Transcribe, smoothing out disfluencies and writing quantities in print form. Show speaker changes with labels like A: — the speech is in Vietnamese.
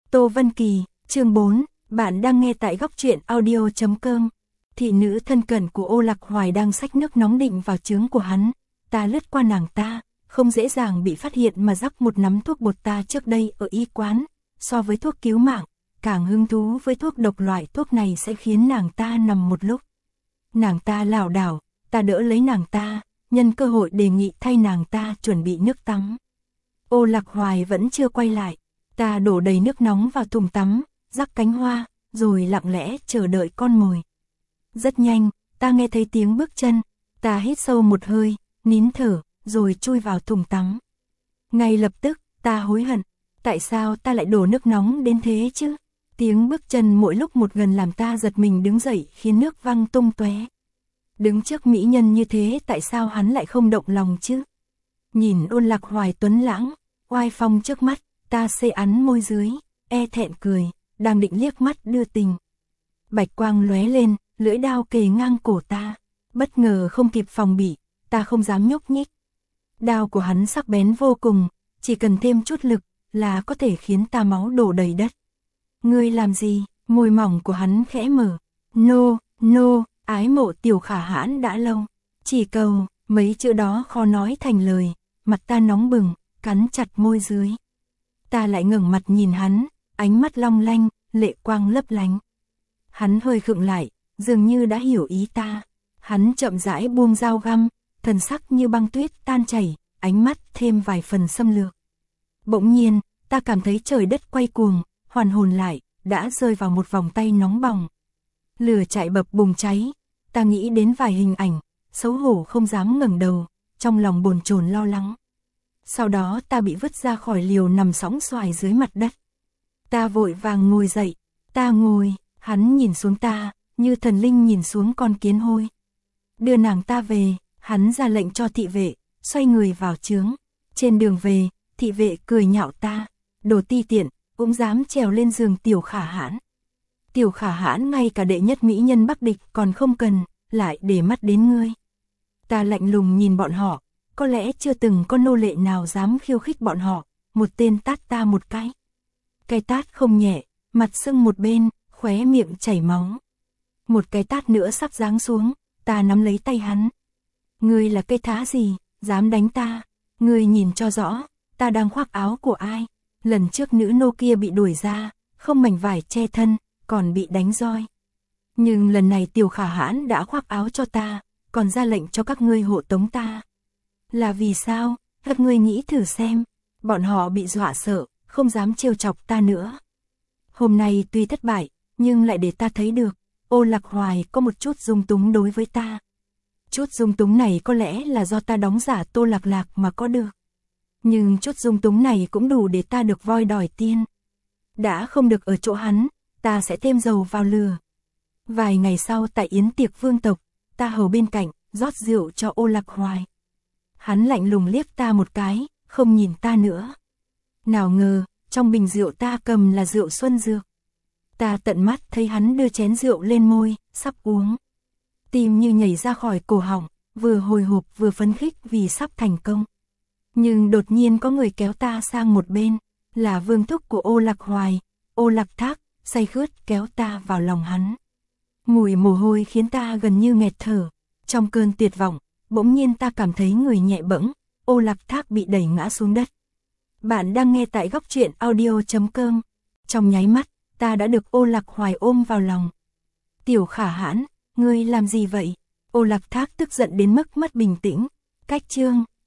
A: Tô Vân Kỳ, chương 4, bạn đang nghe tại góc truyện audio.com. Thị nữ thân cận của Ô Lạc Hoài đang xách nước nóng định vào chướng của hắn. Ta lướt qua nàng ta, không dễ dàng bị phát hiện mà rắc một nắm thuốc bột ta trước đây ở y quán. So với thuốc cứu mạng, càng hứng thú với thuốc độc, loại thuốc này sẽ khiến nàng ta nằm một lúc. Nàng ta lảo đảo, ta đỡ lấy nàng ta, nhân cơ hội đề nghị thay nàng ta chuẩn bị nước tắm. Ô Lạc Hoài vẫn chưa quay lại, ta đổ đầy nước nóng vào thùng tắm, rắc cánh hoa, rồi lặng lẽ chờ đợi con mồi. Rất nhanh, ta nghe thấy tiếng bước chân, ta hít sâu một hơi, nín thở, rồi chui vào thùng tắm. Ngay lập tức, ta hối hận, tại sao ta lại đổ nước nóng đến thế chứ? Tiếng bước chân mỗi lúc một gần làm ta giật mình đứng dậy, khiến nước văng tung tóe. Đứng trước mỹ nhân như thế, tại sao hắn lại không động lòng chứ? Nhìn Ô Lạc Hoài tuấn lãng, oai phong trước mắt, ta xê ắn môi dưới, e thẹn cười, đang định liếc mắt đưa tình. Bạch quang lóe lên, lưỡi đao kề ngang cổ ta, bất ngờ không kịp phòng bị, ta không dám nhúc nhích. Đao của hắn sắc bén vô cùng, chỉ cần thêm chút lực là có thể khiến ta máu đổ đầy đất. Ngươi làm gì? Môi mỏng của hắn khẽ mở. No, ái mộ Tiểu Khả Hãn đã lâu. Chỉ cầu, mấy chữ đó khó nói thành lời, mặt ta nóng bừng, cắn chặt môi dưới. Ta lại ngẩng mặt nhìn hắn, ánh mắt long lanh, lệ quang lấp lánh. Hắn hơi khựng lại, dường như đã hiểu ý ta. Hắn chậm rãi buông dao găm, thần sắc như băng tuyết tan chảy, ánh mắt thêm vài phần xâm lược. Bỗng nhiên, ta cảm thấy trời đất quay cuồng, hoàn hồn lại, đã rơi vào một vòng tay nóng bỏng. Lửa chạy bập bùng cháy, ta nghĩ đến vài hình ảnh, xấu hổ không dám ngẩng đầu, trong lòng bồn chồn lo lắng. Sau đó ta bị vứt ra khỏi liều nằm sõng soài dưới mặt đất. Ta vội vàng ngồi dậy, ta ngồi, hắn nhìn xuống ta, như thần linh nhìn xuống con kiến hôi. Đưa nàng ta về, hắn ra lệnh cho thị vệ, xoay người vào chướng. Trên đường về, thị vệ cười nhạo ta, đồ ti tiện, cũng dám trèo lên giường Tiểu Khả Hãn. Tiểu Khả Hãn ngay cả đệ nhất mỹ nhân Bắc Địch còn không cần, lại để mắt đến ngươi. Ta lạnh lùng nhìn bọn họ, có lẽ chưa từng có nô lệ nào dám khiêu khích bọn họ, một tên tát ta một cái. Cái tát không nhẹ, mặt sưng một bên, khóe miệng chảy máu. Một cái tát nữa sắp giáng xuống, ta nắm lấy tay hắn. Ngươi là cái thá gì, dám đánh ta? Ngươi nhìn cho rõ, ta đang khoác áo của ai? Lần trước nữ nô kia bị đuổi ra, không mảnh vải che thân, còn bị đánh roi. Nhưng lần này Tiểu Khả Hãn đã khoác áo cho ta, còn ra lệnh cho các ngươi hộ tống ta. Là vì sao? Các ngươi nghĩ thử xem. Bọn họ bị dọa sợ, không dám trêu chọc ta nữa. Hôm nay tuy thất bại, nhưng lại để ta thấy được, Ô Lạc Hoài có một chút dung túng đối với ta. Chút dung túng này có lẽ là do ta đóng giả Tô Lạc Lạc mà có được. Nhưng chút dung túng này cũng đủ để ta được voi đòi tiên. Đã không được ở chỗ hắn, ta sẽ thêm dầu vào lửa. Vài ngày sau tại yến tiệc vương tộc, ta hầu bên cạnh, rót rượu cho Ô Lạc Hoài. Hắn lạnh lùng liếc ta một cái, không nhìn ta nữa. Nào ngờ, trong bình rượu ta cầm là rượu xuân dược. Ta tận mắt thấy hắn đưa chén rượu lên môi, sắp uống. Tim như nhảy ra khỏi cổ họng, vừa hồi hộp vừa phấn khích vì sắp thành công. Nhưng đột nhiên có người kéo ta sang một bên, là vương thúc của Ô Lạc Hoài, Ô Lạc Thác, say khướt kéo ta vào lòng hắn. Mùi mồ hôi khiến ta gần như nghẹt thở. Trong cơn tuyệt vọng, bỗng nhiên ta cảm thấy người nhẹ bẫng, Ô Lạc Thác bị đẩy ngã xuống đất. Bạn đang nghe tại góc truyện audio.com. Trong nháy mắt, ta đã được Ô Lạc Hoài ôm vào lòng. Tiểu Khả Hãn, ngươi làm gì vậy? Ô Lạc Thác tức giận đến mức mất bình tĩnh. Cách chương